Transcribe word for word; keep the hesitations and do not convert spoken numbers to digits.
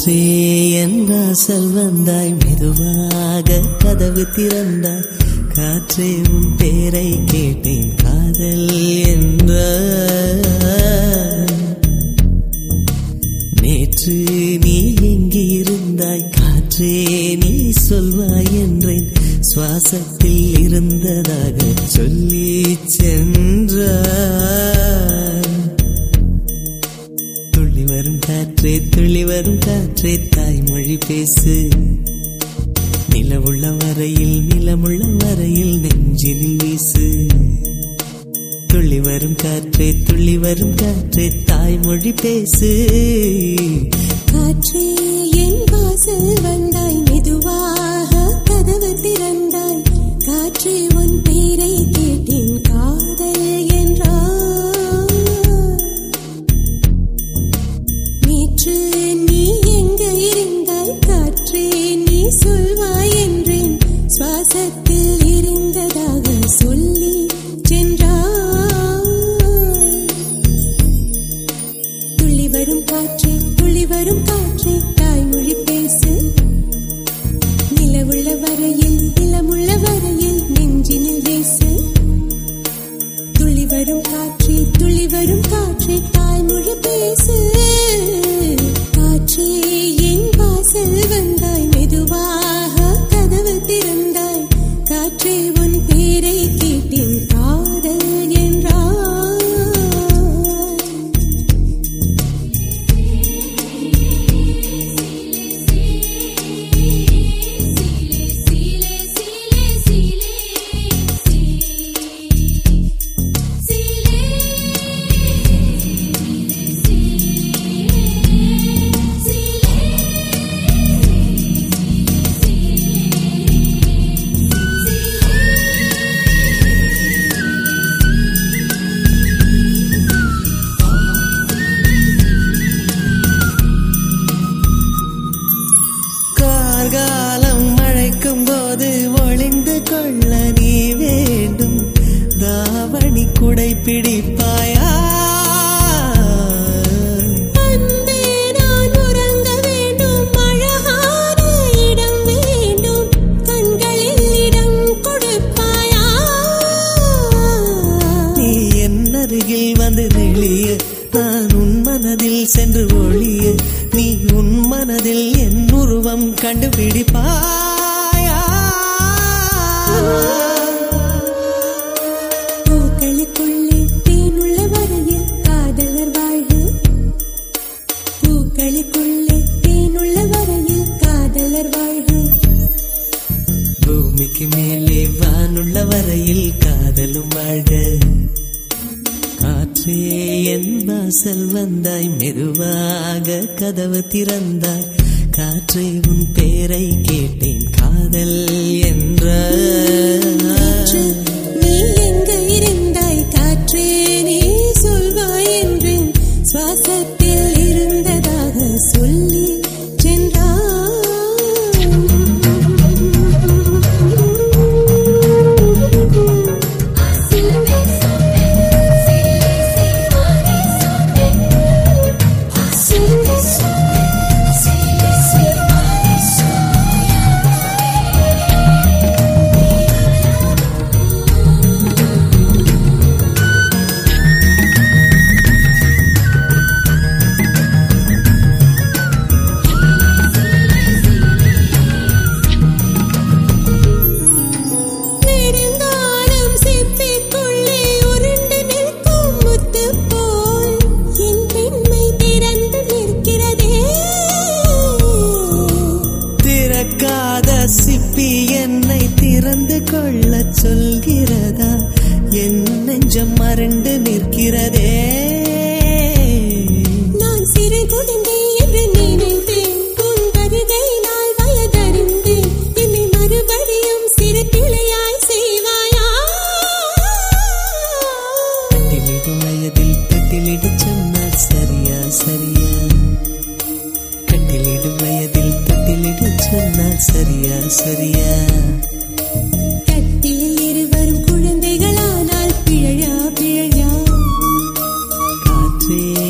காற்றே என் வாசல் வந்தாய், மெதுவாக கதவு திறந்தாய். காற்றே உன் பேரை கேட்டேன், காதல் என்ற. நேற்று நீ எங்கே இருந்தாய், காற்றே நீ சொல்வாய் என்றேன். சுவாசத்தில் இருந்ததாக சொல்லி சென்றாய். துள்ளி வரும் காற்றே, துள்ளி வரும் காற்றே, தாய்மொழி பேசு. நிலவுள்ள வரையில், நிலமுள்ள வரையில் நெஞ்சினில் வீசு. துள்ளி வரும் காற்றே, துள்ளி வரும் காற்றே, தாய்மொழி பேசு. காற்றே என் வாசல் வந்தாய், மெதுவாக கதவு திறந்தாய். காற்றே உன் பேரை கேட்டேன், காதல் என்றாய். நேற்று நீ எங்க இருந்தாய், காற்றே நீ சொல்வாய் என்றேன். சுவாசத்தில் இருந்ததாக சொல்லி சென்றாய். துள்ளி வரும் காற்றே, துள்ளி வரும் காற்றே, தாய்மொழி பேசு. நிலவுள்ள வரையில், நிலமுள்ள வரையில் நெஞ்சினில் வீசு. துள்ளி வரும் காற்றே, துள்ளி வரும் காற்றே, தாய்மொழி பேசு. காற்றே என் வாசல் வந்தாய், மெதுவாக கதவு திறந்தாய். காற்றே உன் பேரை கேட்டேன், காதல் என்றாய். காலம் மழைக்கும் போது ஒளிந்து கொள்ள நீ வேண்டும். தாவணி குடை பிடிப்பாயா? அன்பே நான் உறங்க வேண்டும், அழகான இடம் வேண்டும். கண்களில் இடம் கொடுப்பாயா? நீ என் அருகில் வந்து நெளிய, நான் உன் மனதில் சென்று ஒளிய. நீ உன் மனதில் என் உருவம் கண்டுபிடிப்பாயா? பூக்களுக்குள்ளே தேனுள்ள வரையில் காதலர் வாழ்வு. பூக்களுக்குள்ளே தேனுள்ள வரையில் காதலர் வாழ்வு. பூமிக்கு மேலே வானுள்ள வரையில் காதலும் வாழ்க. காற்றே என் வாசல் வந்தாய், மெதுவாக கதவு திறந்தாய். காற்றே உன் பேரை கேட்டேன், காதல் என்ற. நீ எங்க இருந்தாய், காற்றே நீ சொல்வாய் என்றேன். சுவாசத்தில் இருந்ததாக சொல்லி சென்றாய். சிப்பி என்னை திறந்து கொள்ள சொல்கிறதா? என் நெஞ்சம் மறண்டு நிற்கிறதே. நான் சிறு குழந்தை என்று நினைத்தேன், உன் வருகையினால் வயதறிந்தேன். என்னை மறுபடியும் சிறு பிள்ளையாய் செய்வாயா? கட்டிலிடும் வயதில் தொட்டிலிடு சொன்னால் சரியா சரியா? கட்டிலிடும் வயதில் தொட்டிலிடு சொன்னால் சரியா சரியா? கட்டிலில் இருவரும் குழந்தைகளானால் பிழையா பிழையா? காற்றே